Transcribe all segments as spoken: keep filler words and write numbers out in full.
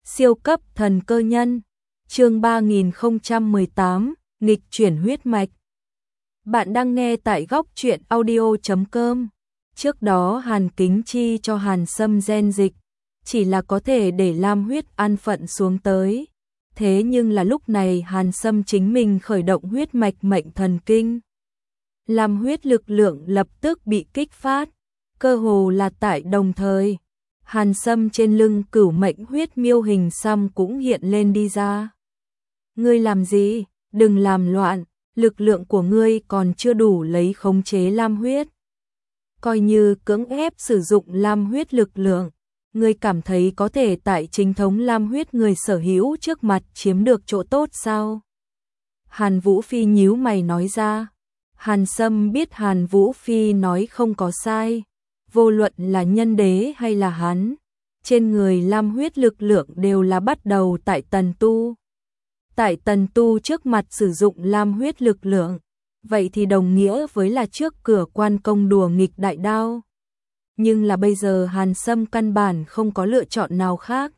Siêu cấp thần cơ nhân, chương ba nghìn không trăm mười tám, nghịch chuyển huyết mạch. Bạn đang nghe tại góc truyện audio chấm com. Trước đó Hàn Kính Chi cho Hàn Sâm gen dịch, chỉ là có thể để Lam huyết an phận xuống tới. Thế nhưng là lúc này Hàn Sâm chính mình khởi động huyết mạch mệnh thần kinh. Lam huyết lực lượng lập tức bị kích phát, cơ hồ là tại đồng thời. Hàn Sâm trên lưng cửu mệnh huyết miêu hình xăm cũng hiện lên đi ra. Ngươi làm gì? Đừng làm loạn, lực lượng của ngươi còn chưa đủ lấy khống chế lam huyết. Coi như cưỡng ép sử dụng lam huyết lực lượng, ngươi cảm thấy có thể tại chính thống lam huyết người sở hữu trước mặt chiếm được chỗ tốt sao? Hàn Vũ Phi nhíu mày nói ra. Hàn Sâm biết Hàn Vũ Phi nói không có sai. Vô luận là nhân đế hay là hắn, trên người lam huyết lực lượng đều là bắt đầu tại tần tu. Tại tần tu trước mặt sử dụng lam huyết lực lượng, vậy thì đồng nghĩa với là trước cửa quan công đùa nghịch đại đao. Nhưng là bây giờ Hàn Sâm căn bản không có lựa chọn nào khác.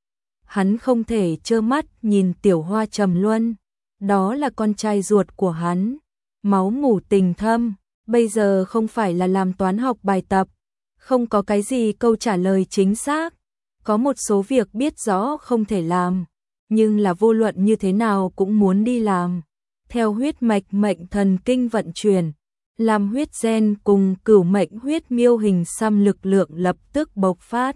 Hắn không thể trơ mắt nhìn Tiểu Hoa trầm luân, đó là con trai ruột của hắn, máu mủ tình thâm, bây giờ không phải là làm toán học bài tập. Không có cái gì câu trả lời chính xác, có một số việc biết rõ không thể làm, nhưng là vô luận như thế nào cũng muốn đi làm. Theo huyết mạch mệnh thần kinh vận chuyển, làm huyết gen cùng cửu mệnh huyết miêu hình xăm lực lượng lập tức bộc phát,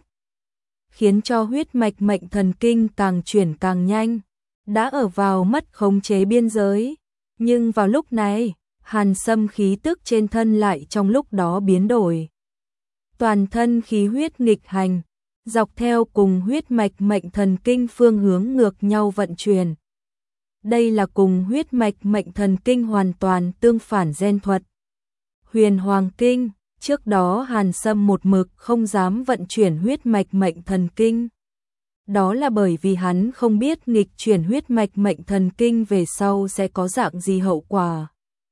khiến cho huyết mạch mệnh thần kinh càng chuyển càng nhanh, đã ở vào mất khống chế biên giới. Nhưng vào lúc này, Hàn Sâm khí tức trên thân lại trong lúc đó biến đổi. Toàn thân khí huyết nghịch hành, dọc theo cùng huyết mạch mệnh thần kinh phương hướng ngược nhau vận chuyển. Đây là cùng huyết mạch mệnh thần kinh hoàn toàn tương phản gen thuật. Huyền Hoàng Kinh, trước đó Hàn Sâm một mực không dám vận chuyển huyết mạch mệnh thần kinh. Đó là bởi vì hắn không biết nghịch chuyển huyết mạch mệnh thần kinh về sau sẽ có dạng gì hậu quả.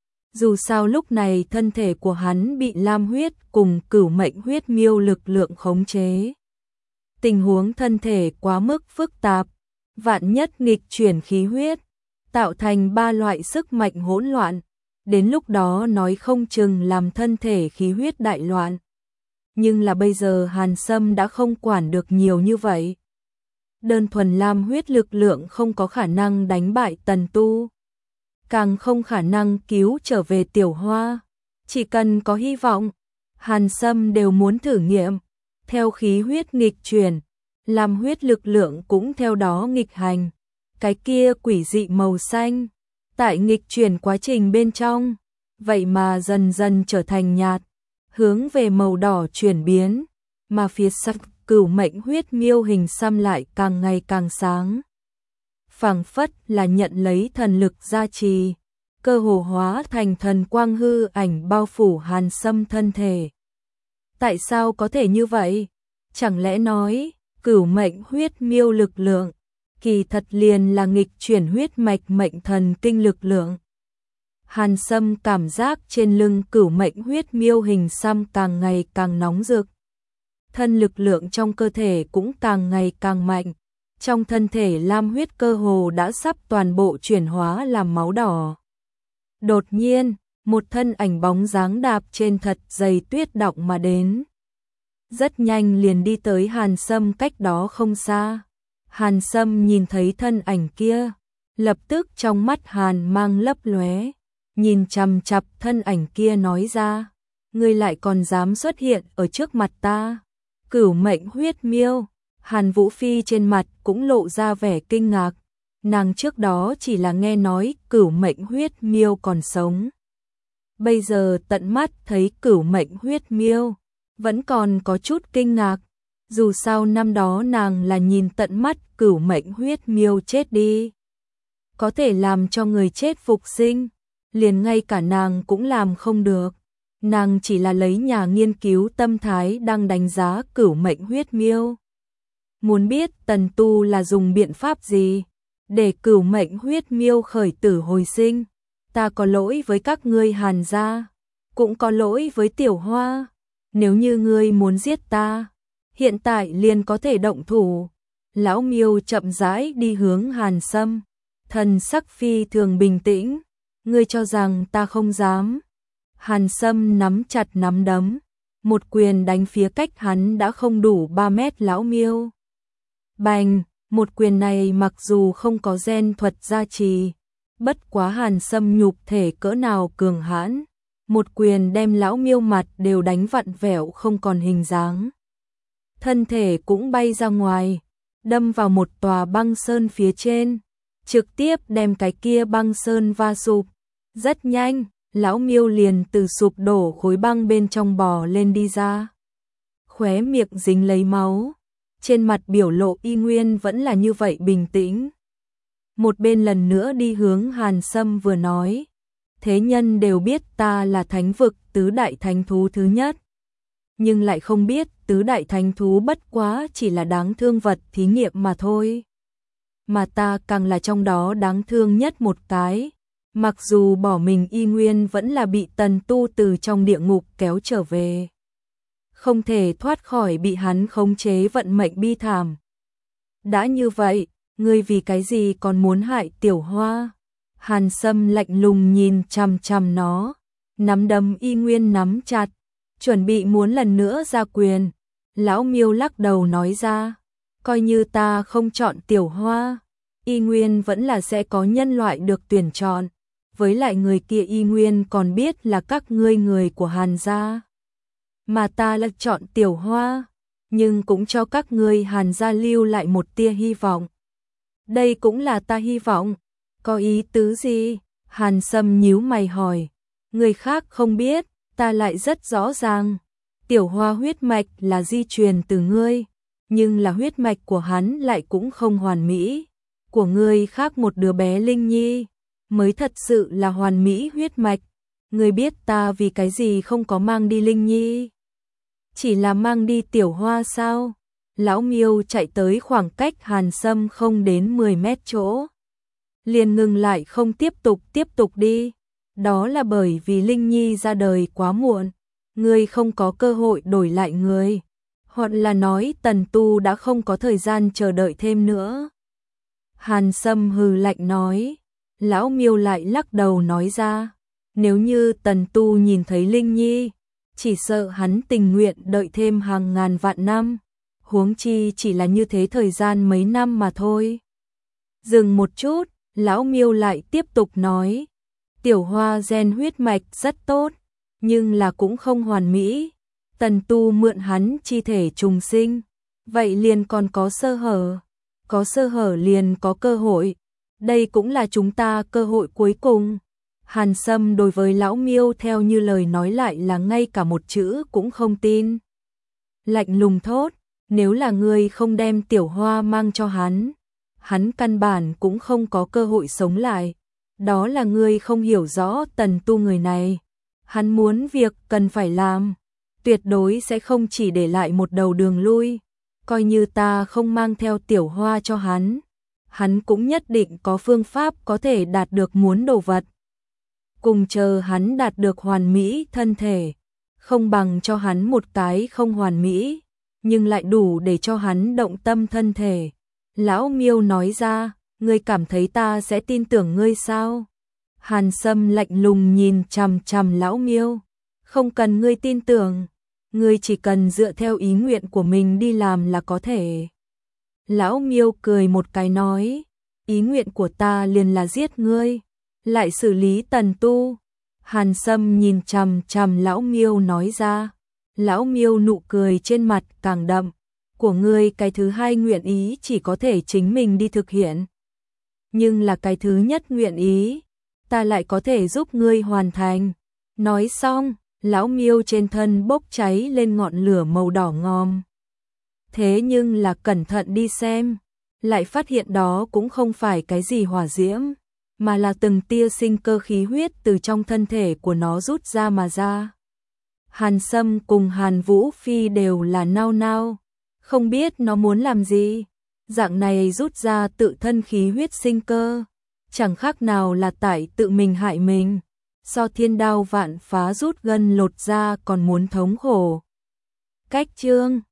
Dù sao lúc này thân thể của hắn bị lam huyết cùng cửu mệnh huyết miêu lực lượng khống chế. Tình huống thân thể quá mức phức tạp, vạn nhất nghịch chuyển khí huyết, tạo thành ba loại sức mạnh hỗn loạn, đến lúc đó nói không chừng làm thân thể khí huyết đại loạn. Nhưng là bây giờ Hàn Sâm đã không quản được nhiều như vậy. Đơn thuần lam huyết lực lượng không có khả năng đánh bại tần tu, càng không khả năng cứu trở về Tiểu Hoa. Chỉ cần có hy vọng, Hàn Sâm đều muốn thử nghiệm. Theo khí huyết nghịch chuyển, lam huyết lực lượng cũng theo đó nghịch hành. Cái kia quỷ dị màu xanh, tại nghịch chuyển quá trình bên trong, vậy mà dần dần trở thành nhạt, hướng về màu đỏ chuyển biến, mà phía sau cửu mệnh huyết miêu hình xăm lại càng ngày càng sáng. Phảng phất là nhận lấy thần lực gia trì, cơ hồ hóa thành thần quang hư ảnh bao phủ Hàn Sâm thân thể. Tại sao có thể như vậy? Chẳng lẽ nói, cửu mệnh huyết miêu lực lượng, kỳ thật liền là nghịch chuyển huyết mạch mệnh thần kinh lực lượng. Hàn Sâm cảm giác trên lưng cửu mệnh huyết miêu hình xăm càng ngày càng nóng rực. Thân lực lượng trong cơ thể cũng càng ngày càng mạnh. Trong thân thể lam huyết cơ hồ đã sắp toàn bộ chuyển hóa làm máu đỏ. Đột nhiên, một thân ảnh bóng dáng đạp trên thật dày tuyết đọng mà đến. Rất nhanh liền đi tới Hàn Sâm cách đó không xa. Hàn Sâm nhìn thấy thân ảnh kia, lập tức trong mắt Hàn mang lấp lóe, nhìn chằm chằm thân ảnh kia nói ra, ngươi lại còn dám xuất hiện ở trước mặt ta? Cửu mệnh huyết miêu. Hàn Vũ Phi trên mặt cũng lộ ra vẻ kinh ngạc, nàng trước đó chỉ là nghe nói cửu mệnh huyết miêu còn sống. Bây giờ tận mắt thấy cửu mệnh huyết miêu, vẫn còn có chút kinh ngạc, dù sao năm đó nàng là nhìn tận mắt cửu mệnh huyết miêu chết đi. Có thể làm cho người chết phục sinh, liền ngay cả nàng cũng làm không được. Nàng chỉ là lấy nhà nghiên cứu tâm thái đang đánh giá cửu mệnh huyết miêu. Muốn biết tần tu là dùng biện pháp gì để cửu mệnh huyết miêu khởi tử hồi sinh. Ta có lỗi với các ngươi Hàn gia, cũng có lỗi với Tiểu Hoa. Nếu như ngươi muốn giết ta, hiện tại liền có thể động thủ. Lão Miêu chậm rãi đi hướng Hàn Sâm, thần sắc phi thường bình tĩnh, ngươi cho rằng ta không dám? Hàn Sâm nắm chặt nắm đấm, một quyền đánh phía cách hắn đã không đủ ba mét Lão Miêu. Bành, một quyền này mặc dù không có gen thuật gia trì, bất quá Hàn Sâm nhục thể cỡ nào cường hãn, một quyền đem Lão Miêu mặt đều đánh vặn vẹo không còn hình dáng. Thân thể cũng bay ra ngoài, đâm vào một tòa băng sơn phía trên, trực tiếp đem cái kia băng sơn va sụp. Rất nhanh, Lão Miêu liền từ sụp đổ khối băng bên trong bò lên đi ra. Khóe miệng dính lấy máu, trên mặt biểu lộ y nguyên vẫn là như vậy bình tĩnh. Một bên lần nữa đi hướng Hàn Sâm vừa nói, thế nhân đều biết ta là thánh vực tứ đại thánh thú thứ nhất, nhưng lại không biết tứ đại thánh thú bất quá chỉ là đáng thương vật thí nghiệm mà thôi. Mà ta càng là trong đó đáng thương nhất một cái, mặc dù bỏ mình y nguyên vẫn là bị Tần Tu từ trong địa ngục kéo trở về. Không thể thoát khỏi bị hắn khống chế vận mệnh bi thảm. Đã như vậy, ngươi vì cái gì còn muốn hại Tiểu Hoa? Hàn Sâm lạnh lùng nhìn chằm chằm nó, nắm đấm y nguyên nắm chặt, chuẩn bị muốn lần nữa ra quyền. Lão Miêu lắc đầu nói ra, coi như ta không chọn Tiểu Hoa, y nguyên vẫn là sẽ có nhân loại được tuyển chọn, với lại người kia y nguyên còn biết là các ngươi người của Hàn gia. Mà ta là chọn Tiểu Hoa, nhưng cũng cho các ngươi Hàn gia lưu lại một tia hy vọng. Đây cũng là ta hy vọng. Có ý tứ gì? Hàn Sâm nhíu mày hỏi. Người khác không biết, ta lại rất rõ ràng. Tiểu Hoa huyết mạch là di truyền từ ngươi, nhưng là huyết mạch của hắn lại cũng không hoàn mỹ. Của ngươi khác một đứa bé Linh Nhi, mới thật sự là hoàn mỹ huyết mạch. Ngươi biết ta vì cái gì không có mang đi Linh Nhi? Chỉ là mang đi Tiểu Hoa sao? Lão Miêu chạy tới khoảng cách Hàn Sâm không đến mười mét chỗ, liền ngừng lại không tiếp tục tiếp tục đi. Đó là bởi vì Linh Nhi ra đời quá muộn, ngươi không có cơ hội đổi lại người, hoặc là nói Tần Tu đã không có thời gian chờ đợi thêm nữa. Hàn Sâm hừ lạnh nói. Lão Miêu lại lắc đầu nói ra, nếu như Tần Tu nhìn thấy Linh Nhi, chỉ sợ hắn tình nguyện đợi thêm hàng ngàn vạn năm, huống chi chỉ là như thế thời gian mấy năm mà thôi. Dừng một chút, Lão Miêu lại tiếp tục nói, Tiểu Hoa gen huyết mạch rất tốt, nhưng là cũng không hoàn mỹ. Tần Tu mượn hắn chi thể trùng sinh, vậy liền còn có sơ hở, có sơ hở liền có cơ hội. Đây cũng là chúng ta cơ hội cuối cùng. Hàn Sâm đối với Lão Miêu theo như lời nói lại là ngay cả một chữ cũng không tin. Lạnh lùng thốt, nếu là ngươi không đem Tiểu Hoa mang cho hắn, hắn căn bản cũng không có cơ hội sống lại. Đó là ngươi không hiểu rõ Tần Tu người này. Hắn muốn việc cần phải làm, tuyệt đối sẽ không chỉ để lại một đầu đường lui. Coi như ta không mang theo Tiểu Hoa cho hắn, hắn cũng nhất định có phương pháp có thể đạt được muốn đồ vật. Cùng chờ hắn đạt được hoàn mỹ thân thể, không bằng cho hắn một cái không hoàn mỹ, nhưng lại đủ để cho hắn động tâm thân thể. Lão Miêu nói ra, ngươi cảm thấy ta sẽ tin tưởng ngươi sao? Hàn Sâm lạnh lùng nhìn chằm chằm Lão Miêu, không cần ngươi tin tưởng, ngươi chỉ cần dựa theo ý nguyện của mình đi làm là có thể. Lão Miêu cười một cái nói, ý nguyện của ta liền là giết ngươi, lại xử lý Tần Tu. Hàn Sâm nhìn chằm chằm Lão Miêu nói ra. Lão Miêu nụ cười trên mặt càng đậm, của ngươi cái thứ hai nguyện ý chỉ có thể chính mình đi thực hiện, nhưng là cái thứ nhất nguyện ý, ta lại có thể giúp ngươi hoàn thành. Nói xong, Lão Miêu trên thân bốc cháy lên ngọn lửa màu đỏ ngòm. Thế nhưng là cẩn thận đi xem, lại phát hiện đó cũng không phải cái gì hỏa diễm, mà là từng tia sinh cơ khí huyết từ trong thân thể của nó rút ra mà ra. Hàn Sâm cùng Hàn Vũ Phi đều là nao nao, không biết nó muốn làm gì. Dạng này rút ra tự thân khí huyết sinh cơ, chẳng khác nào là tại tự mình hại mình, so thiên đao vạn phá rút gân lột ra còn muốn thống khổ. Cách chương